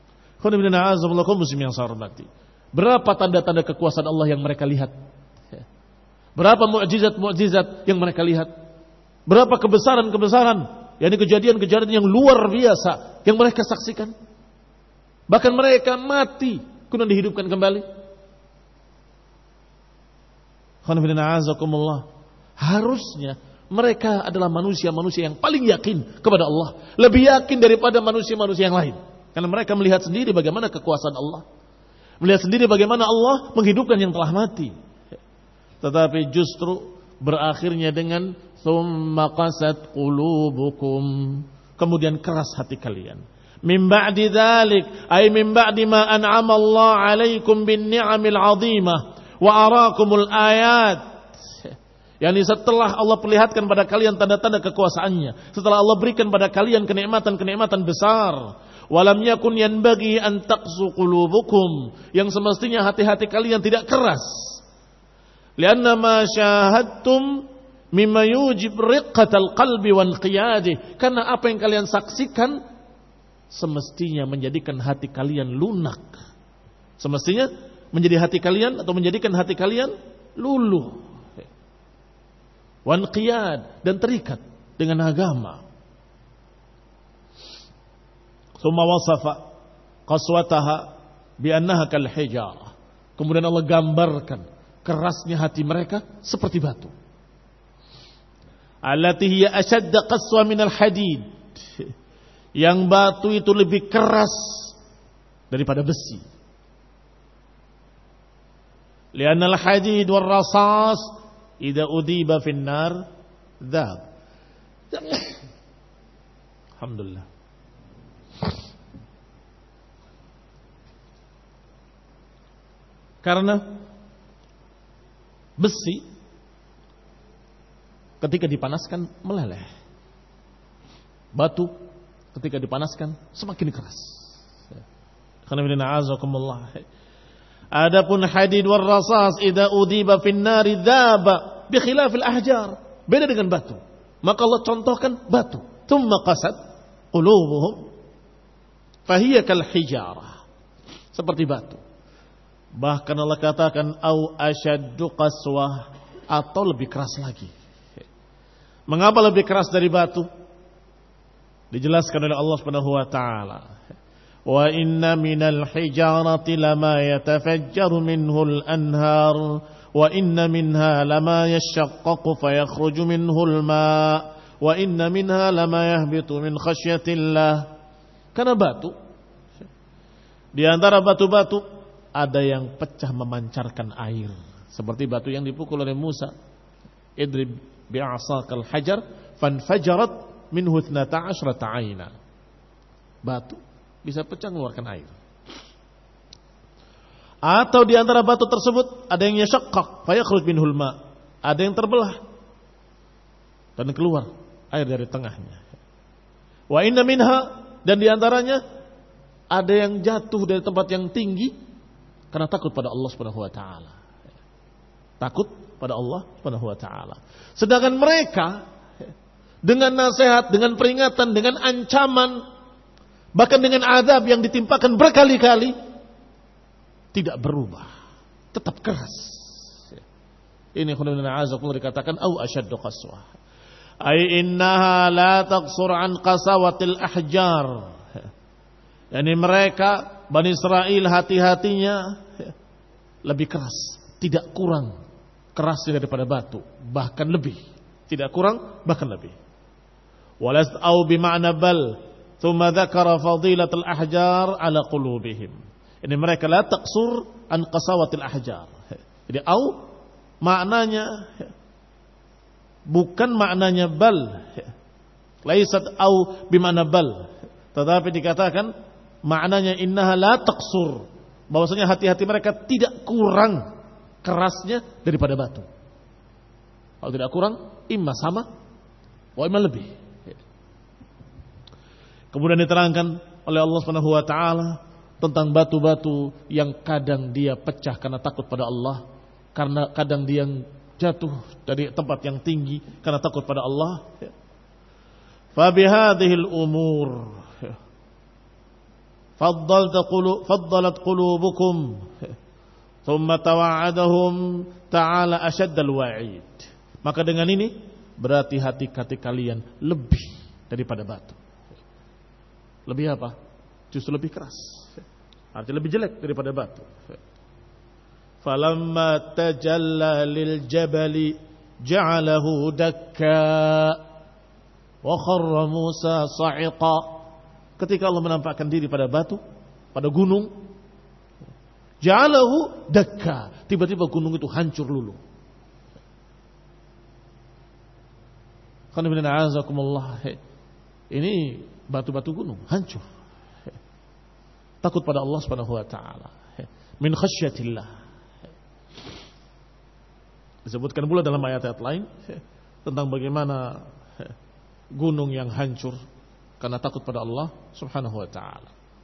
[SPEAKER 1] Berapa tanda-tanda kekuasaan Allah yang mereka lihat? Berapa mukjizat-mukjizat yang mereka lihat? Berapa kebesaran-kebesaran, yakni kejadian-kejadian yang luar biasa yang mereka saksikan? Bahkan mereka mati kemudian dihidupkan kembali. Harusnya mereka adalah manusia-manusia yang paling yakin kepada Allah. Lebih yakin daripada manusia-manusia yang lain. Karena mereka melihat sendiri bagaimana kekuasaan Allah. Melihat sendiri bagaimana Allah menghidupkan yang telah mati. Tetapi justru berakhirnya dengan tsumma qasat qulubukum. Kemudian keras hati kalian. Min ba'di dzalik, ay min ba'di ma an'ama Allah 'alaikum bin ni'amil 'azimah wa arakumul ayat. Yani setelah Allah perlihatkan pada kalian tanda-tanda kekuasaannya, setelah Allah berikan pada kalian kenikmatan-kenikmatan besar, walam yakun yanbaghi an taqsu qulubukum, yang semestinya hati-hati kalian tidak keras. Lianna ma syahadtum mimma yujib riqqatal qalbi wan qiyadih, karena apa yang kalian saksikan semestinya menjadikan hati kalian lunak. Semestinya menjadi hati kalian atau menjadikan hati kalian luluh. Wan qiyad, dan terikat dengan agama. Summa wasafa qaswataha bi annaha kal hijarah. Kemudian Allah gambarkan kerasnya hati mereka seperti batu. Allati hiya ashadda qaswa min al hadid. Yang batu itu lebih keras daripada besi. Lianna al hadid wal rasas idza udiba fin nar dzab. Alhamdulillah. Karena besi ketika dipanaskan meleleh. Batu ketika dipanaskan semakin keras. Adapun hadid war rasas idza udiba fin nari dzaba bi khilafil ahjar. Beda dengan batu. Maka Allah contohkan batu. Tsumma qasat qulubuhum fahiya kal hijarah. Seperti batu. Bahkan Allah katakan au asyaddu qaswah, atau lebih keras lagi. Mengapa lebih keras dari batu? Dijelaskan oleh Allah Subhanahu wa taala. Wa inna minal hijarati lama yatafajjaru minhul anhar wa inna minha lama yashaqqaqu fayakhruju minhul ma wa inna minha lama yahbitu min khasyatillah. Karena batu, di antara batu-batu ada yang pecah memancarkan air, seperti batu yang dipukul oleh Musa. Idrib bi'asakal hajar fanfajarat minhu ithnata asyrata aina. Batu bisa pecah mengeluarkan air. Atau di antara batu tersebut ada yang yashaqqaq fayakhruj minhul ma, ada yang terbelah dan keluar air dari tengahnya. Wa inna minha, dan di antaranya ada yang jatuh dari tempat yang tinggi karena takut pada Allah Subhanahu wa taala. Takut pada Allah Subhanahu wa taala. Sedangkan mereka dengan nasihat, dengan peringatan, dengan ancaman, bahkan dengan azab yang ditimpakan berkali-kali, tidak berubah, tetap keras. Ini khununa azakum dikatakan au asyaddu qaswah. Ai innaha la taqsur an qasawatil ahjar. Yani mereka Bani Israel hati-hatinya lebih keras, tidak kurang kerasnya daripada batu, bahkan lebih. Tidak kurang, bahkan lebih. Walas au bima'na bal. Thumma dzakara fadilatul ahjar ala qulubihim. Ini mereka la taqsur an qasawatil ahjar. Jadi au maknanya bukan maknanya bal. Laisat au bimana bal. Tetapi dikatakan maknanya innaha la taqsur. Bahwasanya hati-hati mereka tidak kurang kerasnya daripada batu. Kalau tidak kurang, imma sama, wa imma lebih. Kemudian diterangkan oleh Allah Subhanahu wa taala tentang batu-batu yang kadang dia pecah karena takut pada Allah, karena kadang dia jatuh dari tempat yang tinggi karena takut pada Allah. Fa bihadhil umur faddalat qulub faddalat qulubukum thumma tawa'adahum ta'ala asyaddal wa'id. Maka dengan ini berarti hati-hati kalian lebih daripada batu. Lebih apa? Justru lebih keras. Artinya lebih jelek daripada batu. Falamma tajalla lil jabali ja'alahu dakka wa kharra Musa sa'iqa. Ketika Allah menampakkan diri pada batu, pada gunung, ja'alahu dakka, tiba-tiba gunung itu hancur luluh. Qanibina azakumullah. Ini batu-batu gunung hancur. Takut pada Allah Subhanahu wa taala. Min khasyatillah. Disebutkan pula dalam ayat-ayat lain tentang bagaimana gunung yang hancur karena takut pada Allah Subhanahu wa taala.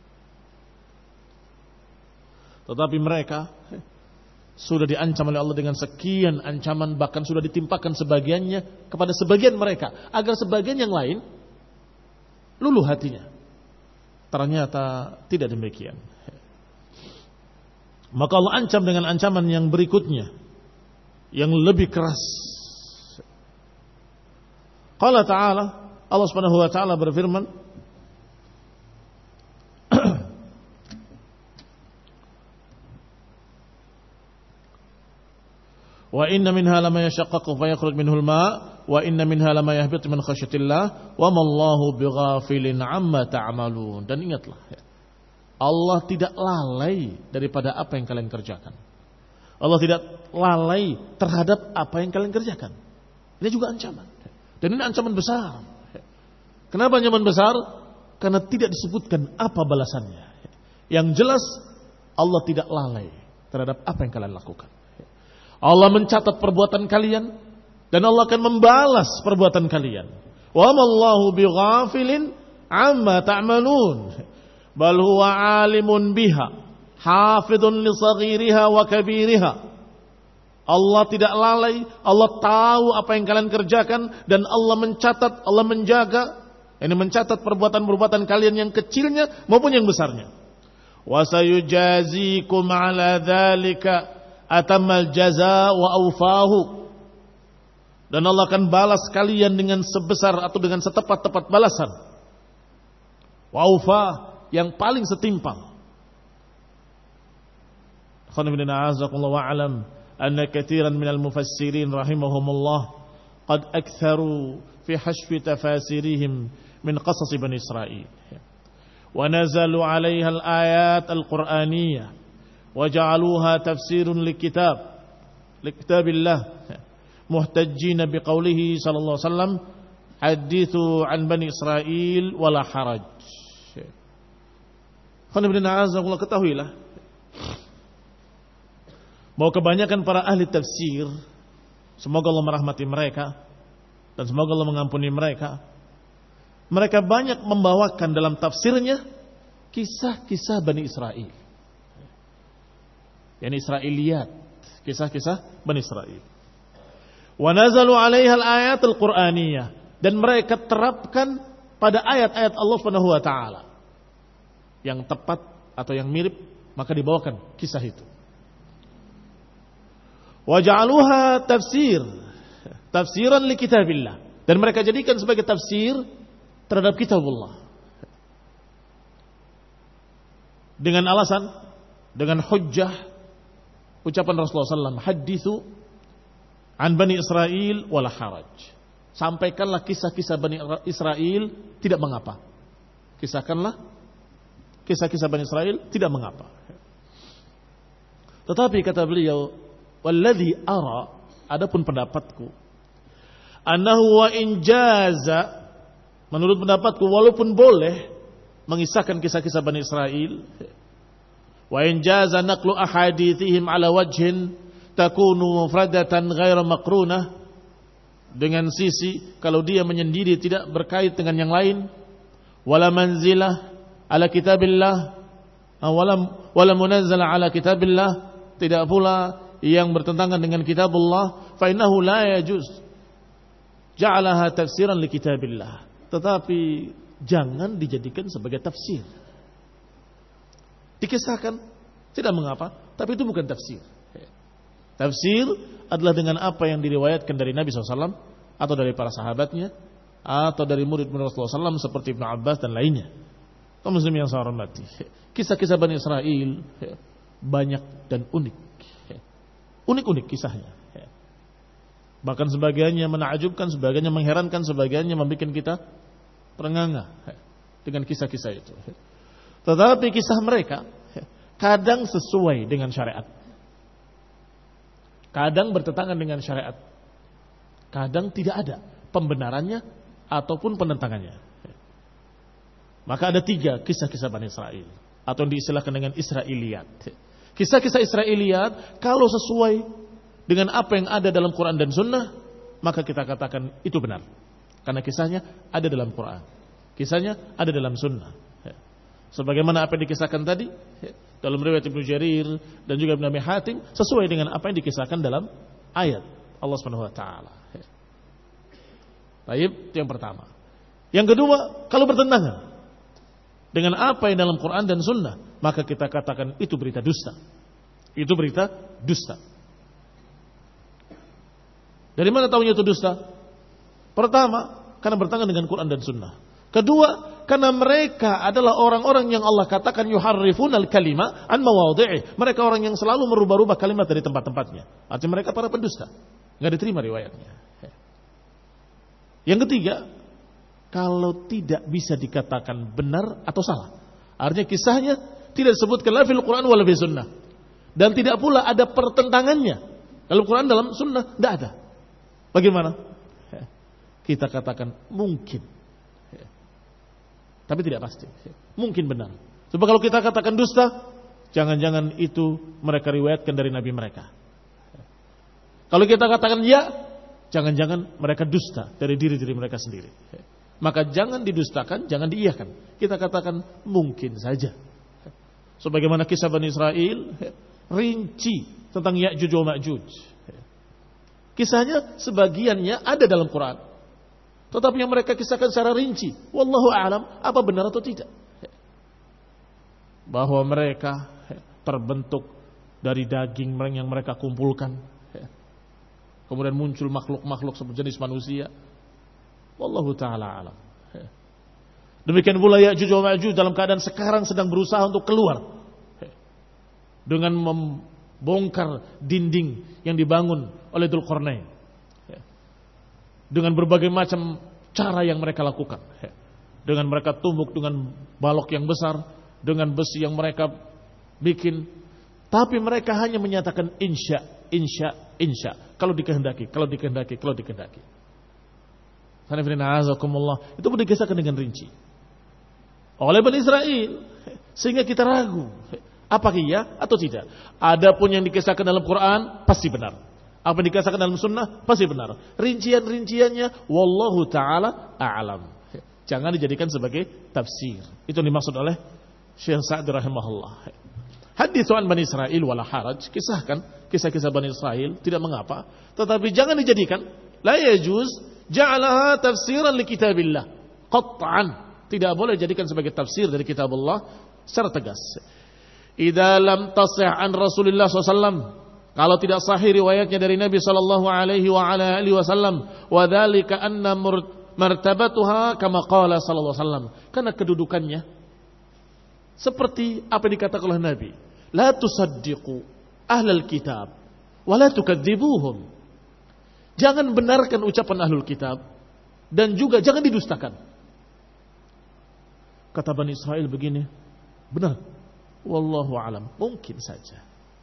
[SPEAKER 1] Tetapi mereka sudah diancam oleh Allah dengan sekian ancaman, bahkan sudah ditimpakan sebagiannya kepada sebagian mereka agar sebagian yang lain luluh hatinya. Ternyata tidak demikian. Maka Allah ancam dengan ancaman yang berikutnya yang lebih keras. Qala ta'ala, Allah Subhanahu wa taala berfirman, wa inna minha lama yashaqqaqu fa yakhruj minhu al-ma' wa inna minha lama yahbitu min khasyatillah wa ma Allahu bighafilin 'amma ta'malun. Dan ingatlah, Allah tidak lalai daripada apa yang kalian kerjakan. Allah tidak lalai terhadap apa yang kalian kerjakan. Ini juga ancaman. Dan ini ancaman besar. Kenapa ancaman besar? Karena tidak disebutkan apa balasannya. Yang jelas Allah tidak lalai terhadap apa yang kalian lakukan. Allah mencatat perbuatan kalian dan Allah akan membalas perbuatan kalian. Wa mallahu bighafilin amma ta'malun. Bal huwa 'alimun biha. Hafidun li saghiriha wa kabiriha. Allah tidak lalai, Allah tahu apa yang kalian kerjakan dan Allah mencatat, Allah menjaga, ini mencatat perbuatan-perbuatan kalian yang kecilnya maupun yang besarnya. Wa sayujazikum 'ala dzalika atamal jazaa wa awfahu. Dan Allah akan balas kalian dengan sebesar atau dengan setepat-tepat balasan. Wa awfa, yang paling setimpal. Khana a'azakumullah wa alam anna katsiran minal mufassirin rahimahumullah qad aktharu fi hashfi tafasirihim min qasas bani Israil wa nazalu 'alayha al-ayat al-Qur'aniyah wa ja'aluha tafsirun likitab likitabillah muhtajjina biqaulihi sallallahu alaihi wasallam hadithu 'an bani Israil wala haraj. Khana a'azakumullah, ketahuilah bahwa kebanyakan para ahli tafsir, semoga Allah merahmati mereka dan semoga Allah mengampuni mereka, mereka banyak membawakan dalam tafsirnya kisah-kisah Bani Israel, yani Israiliyat, kisah-kisah Bani Israel. Wa nazalu 'alaiha al-ayat al-Qur'aniyah, dan mereka terapkan pada ayat-ayat Allah Subhanahu wa taala yang tepat atau yang mirip, maka dibawakan kisah itu. Wa ja'aluha tafsir, tafsiran li kitabillah, dan mereka jadikan sebagai tafsir terhadap kitabullah. Dengan alasan, dengan hujjah ucapan Rasulullah sallallahu alaihi wasallam, hadithu an bani Israil wala haraj. Sampaikanlah kisah-kisah Bani Israel, tidak mengapa. Kisahkanlah kisah-kisah Bani Israel, tidak mengapa. Tetapi kata beliau, walladhi ara, adapun pendapatku, annahu wa in jaza, menurut pendapatku walaupun boleh mengisahkan kisah-kisah Bani Israel, wa in jaza naqlu ahadithihim ala wajhin takunu mufradatan ghaira maqrunah, dengan sisi kalau dia menyendiri tidak berkait dengan yang lain, wala manzilah ala kitabillah, wala wala munazzala ala kitabillah, tidak pula yang bertentangan dengan kitabullah, fa innahu la yajuz ja'alaha tafsiran li kitabillah, tetapi jangan dijadikan sebagai tafsir. Dikisahkan tidak mengapa, tapi itu bukan tafsir. Tafsir adalah dengan apa yang diriwayatkan dari Nabi shallallahu alaihi wasallam atau dari para sahabatnya atau dari murid-murid Rasulullah shallallahu alaihi wasallam seperti Ibnu Abbas dan lainnya. Kaum muslimin yang saya hormati, kisah-kisah Bani Israel banyak dan unik. Unik-unik kisahnya. Bahkan sebagiannya menakjubkan, sebagiannya mengherankan, sebagiannya membuat kita terengah-engah dengan kisah-kisah itu. Tetapi kisah mereka kadang sesuai dengan syariat, kadang bertentangan dengan syariat, kadang tidak ada pembenarannya ataupun penentangannya. Maka ada tiga kisah-kisah Bani Israel, atau yang diistilahkan dengan Israiliyat. Kisah-kisah Israiliyat kalau sesuai dengan apa yang ada dalam Quran dan Sunnah, maka kita katakan itu benar. Karena kisahnya ada dalam Quran, kisahnya ada dalam Sunnah. Sebagaimana apa yang dikisahkan tadi dalam riwayat Ibnu Jarir dan juga Ibnu Abi Hatim, sesuai dengan apa yang dikisahkan dalam ayat Allah Subhanahu wa taala. Baik, itu yang pertama. Yang kedua, kalau bertentangan dengan apa yang dalam Quran dan Sunnah, maka kita katakan itu berita dusta. Itu berita dusta. Dari mana tahunya itu dusta? Pertama, karena bertentangan dengan Quran dan Sunnah. Kedua, karena mereka adalah orang-orang yang Allah katakan yuharrifunal kalima an mawadhi'i. Mereka orang yang selalu merubah-rubah kalimat dari tempat-tempatnya. Artinya mereka para pendusta. Enggak diterima riwayatnya. Yang ketiga, kalau tidak bisa dikatakan benar atau salah. Artinya kisahnya tidak disebutkan la fil Quran wala fi Sunnah. Dan tidak pula ada pertentangannya. Dalam Quran, dalam Sunnah, tidak ada. Bagaimana? Kita katakan mungkin. Tapi tidak pasti. Mungkin benar. Sebab kalau kita katakan dusta, jangan-jangan itu mereka riwayatkan dari Nabi mereka. Kalau kita katakan ya, jangan-jangan mereka dusta dari diri-diri mereka sendiri. Maka jangan didustakan, jangan diiyakan. Kita katakan mungkin saja. Sebagaimana kisah Bani Israel, rinci tentang Ya'juj wa Ma'juj. Kisahnya sebagiannya ada dalam Quran. Tetapi yang mereka kisahkan secara rinci, wallahu a'lam, apa benar atau tidak. Bahwa mereka terbentuk dari daging yang mereka kumpulkan. Kemudian muncul makhluk-makhluk sejenis manusia. Wallahu ta'ala a'lam. Demikian pula Ya'juj wa Ma'juj dalam keadaan sekarang sedang berusaha untuk keluar. Dengan membongkar dinding yang dibangun oleh Dzulqarnain. Dengan berbagai macam cara yang mereka lakukan. Dengan mereka tumbuk dengan balok yang besar, dengan besi yang mereka bikin. Tapi mereka hanya menyatakan insya, insya, insya. Kalau dikehendaki, kalau dikehendaki, kalau dikehendaki. Itu pun dikisahkan dengan rinci oleh Bani Israel, sehingga kita ragu apakah iya atau tidak. Adapun yang dikisahkan dalam Quran pasti benar. Apa yang dikisahkan dalam Sunnah pasti benar. Rincian-rinciannya wallahu ta'ala a'lam. Jangan dijadikan sebagai tafsir. Itu yang dimaksud oleh Syekh Sa'di rahimahullah. Hadithu an Bani Israel wala haraj. Kisahkan kisah-kisah Bani Israel, tidak mengapa. Tetapi jangan dijadikan la yajuz ja'alaha tafsiran li kitabillah qat'an. Tidak boleh dijadikan sebagai tafsir dari kitab Allah secara tegas. Idza lam tasih an Rasulullah sallallahu alaihi wasallam, kalau tidak sahih riwayatnya dari Nabi sallallahu alaihi wa ala alihi wasallam, wa dzalika anna martabatuha kama qala sallallahu alaihi wasallam, karena kedudukannya seperti apa yang dikatakan oleh Nabi, la tusaddiqu ahlal kitab wa la tukadzibuhum. Jangan benarkan ucapan ahlul kitab dan juga jangan didustakan. Kata Bani Israel begini, benar. Wallahu alam, mungkin saja.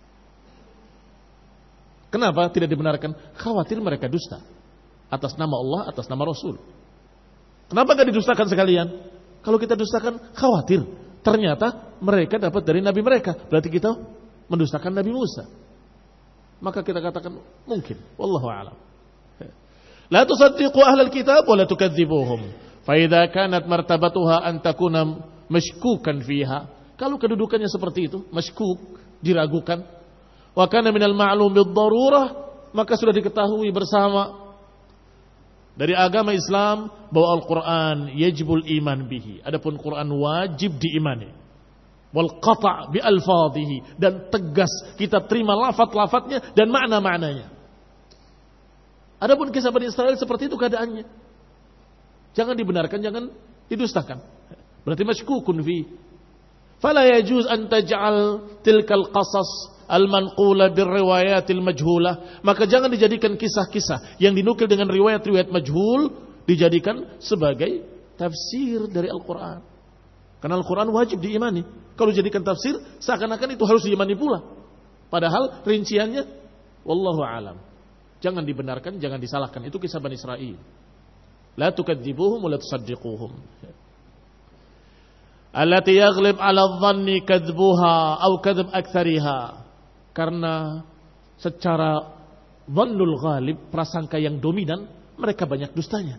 [SPEAKER 1] Kenapa tidak dibenarkan? Khawatir mereka dusta atas nama Allah, atas nama Rasul. Kenapa tidak didustakan sekalian? Kalau kita dustakan, khawatir ternyata mereka dapat dari Nabi mereka, berarti kita mendustakan Nabi Musa. Maka kita katakan mungkin. Wallahu a'lam. La tusaddiqu ahlal kitab wa la tukadzibuhum. Fa idza kanat martabatuha an takuna mashkukan fiha. Kalau kedudukannya seperti itu, mashkuk, diragukan. Wa kana minal ma'lum bid-darurah, maka sudah diketahui bersama dari agama Islam bahwa Al-Quran yajibul iman bihi. Adapun Quran wajib diimani. Wal qata' bi alfadhihi, dan tegas kita terima lafaz-lafaznya dan makna-maknanya. Adapun kisah Bani Israel seperti itu keadaannya. Jangan dibenarkan, jangan didustakan. Berarti masykukun fi. Fala yajuz an taj'al tilkal qasas al-manqula bir-riwayatil majhulah. Maka jangan dijadikan kisah-kisah yang dinukil dengan riwayat-riwayat majhul dijadikan sebagai tafsir dari Al-Quran. Karena Al-Quran wajib diimani. Kalau dijadikan tafsir, seakan-akan itu harus diimani pula. Padahal rinciannya wallahu alam. Jangan dibenarkan, jangan disalahkan. Itu kisah Bani Israel. La tukadzibuhum wa la tusaddiquhum. Allati yaghlib 'ala adh-dhanni kadzbuha aw kadzb aktsariha. Karena secara dhannul ghalib, prasangka yang dominan, mereka banyak dustanya.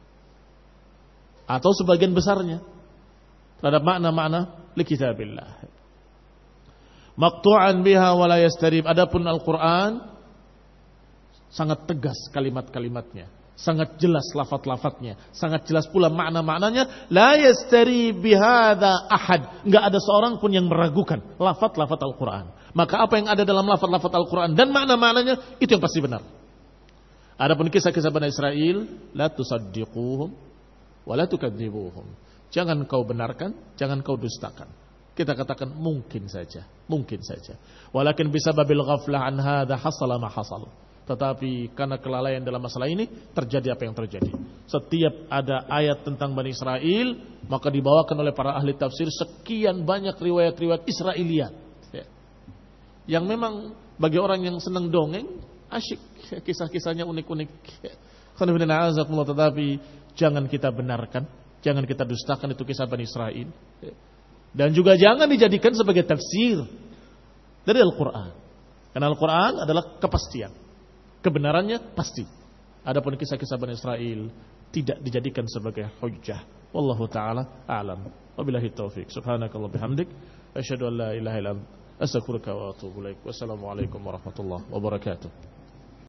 [SPEAKER 1] Atau sebagian besarnya terhadap makna-makna li kitabillah. Maqtu'an biha wa la yastarib. Adapun Al-Qur'an sangat tegas kalimat-kalimatnya, sangat jelas lafaz-lafaznya, sangat jelas pula makna-maknanya. La yastari bihadza ahad. Enggak ada seorang pun yang meragukan lafaz-lafaz Al-Qur'an. Maka apa yang ada dalam lafaz-lafaz Al-Qur'an dan makna-maknanya itu yang pasti benar. Adapun kisah-kisah Bani Israel, la tusaddiquhum wa la tukadzibuhum. Jangan kau benarkan, jangan kau dustakan. Kita katakan mungkin saja, mungkin saja. Walakin bisababil ghaflah an hadza hasala ma hasal. Tetapi karena kelalaian dalam masalah ini terjadi apa yang terjadi. Setiap ada ayat tentang Bani Israel, maka dibawakan oleh para ahli tafsir sekian banyak riwayat-riwayat Israiliyat. Ya. Yang memang bagi orang yang senang dongeng, asyik, ya, kisah-kisahnya unik-unik. Ya. Tetapi jangan kita benarkan, jangan kita dustakan itu kisah Bani Israel. Ya. Dan juga jangan dijadikan sebagai tafsir dari Al-Quran. Karena Al-Quran adalah kepastian. Kebenarannya pasti. Adapun kisah-kisah Bani Israel tidak dijadikan sebagai hujjah. Wallahu ta'ala a'lam. Wabillahi taufiq. Subhanakallah bihamdik. Asyhadu an la ilaha illa anta astaghfiruka wa atubu ilaik. Wassalamualaikum warahmatullahi wabarakatuh.